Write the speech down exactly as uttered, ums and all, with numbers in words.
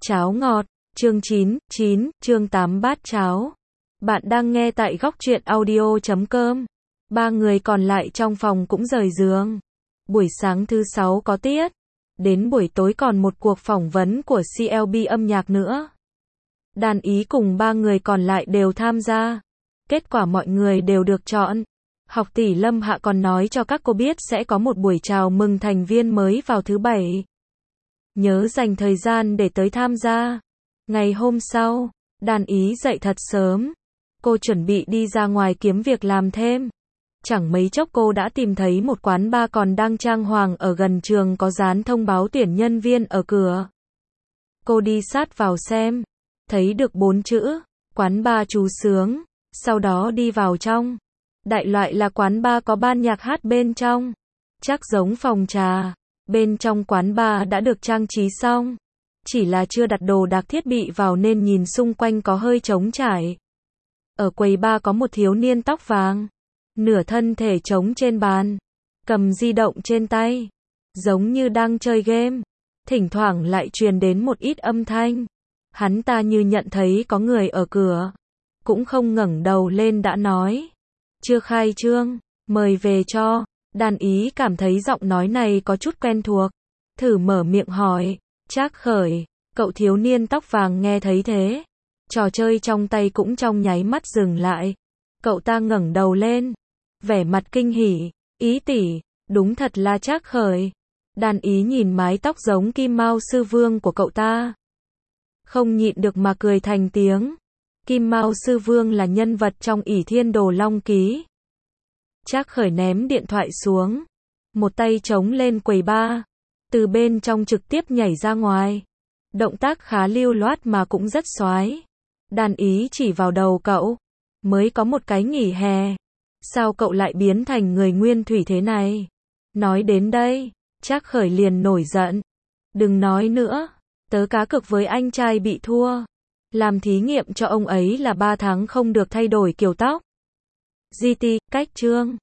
Cháo ngọt, chương chín, chín, chương tám bát cháo. Bạn đang nghe tại góc truyện audio chấm com. Ba người còn lại trong phòng cũng rời giường. Buổi sáng thứ sáu có tiết. Đến buổi tối còn một cuộc phỏng vấn của xê lờ bê âm nhạc nữa. Đàn Ý cùng ba người còn lại đều tham gia. Kết quả mọi người đều được chọn. Học tỷ Lâm Hạ còn nói cho các cô biết sẽ có một buổi chào mừng thành viên mới vào thứ bảy. Nhớ dành thời gian để tới tham gia. Ngày hôm sau, Đàn Ý dậy thật sớm. Cô chuẩn bị đi ra ngoài kiếm việc làm thêm. Chẳng mấy chốc cô đã tìm thấy một quán bar còn đang trang hoàng ở gần trường có dán thông báo tuyển nhân viên ở cửa. Cô đi sát vào xem. Thấy được bốn chữ, quán bar Chú Sướng. Sau đó đi vào trong. Đại loại là quán bar có ban nhạc hát bên trong. Chắc giống phòng trà. Bên trong quán bar đã được trang trí xong. Chỉ là chưa đặt đồ đạc thiết bị vào nên nhìn xung quanh có hơi trống trải. Ở quầy bar có một thiếu niên tóc vàng. Nửa thân thể trống trên bàn. Cầm di động trên tay. Giống như đang chơi game. Thỉnh thoảng lại truyền đến một ít âm thanh. Hắn ta như nhận thấy có người ở cửa. Cũng không ngẩng đầu lên đã nói. Chưa khai trương, mời về cho. Đàn Ý cảm thấy giọng nói này có chút quen thuộc. Thử mở miệng hỏi. Trác Khởi, cậu thiếu niên tóc vàng nghe thấy thế. Trò chơi trong tay cũng trong nháy mắt dừng lại. Cậu ta ngẩng đầu lên. Vẻ mặt kinh hỉ. Ý tỷ, đúng thật là Trác Khởi. Đàn Ý nhìn mái tóc giống Kim Mao Sư Vương của cậu ta. Không nhịn được mà cười thành tiếng. Kim Mao Sư Vương là nhân vật trong Ỷ Thiên Đồ Long Ký. Trác Khởi ném điện thoại xuống. Một tay chống lên quầy bar. Từ bên trong trực tiếp nhảy ra ngoài. Động tác khá lưu loát mà cũng rất xoái. Đàn Ý chỉ vào đầu cậu. Mới có một cái nghỉ hè. Sao cậu lại biến thành người nguyên thủy thế này? Nói đến đây, Trác Khởi liền nổi giận. Đừng nói nữa. Tớ cá cược với anh trai bị thua. Làm thí nghiệm cho ông ấy là ba tháng không được thay đổi kiểu tóc. giê tê, cách chương.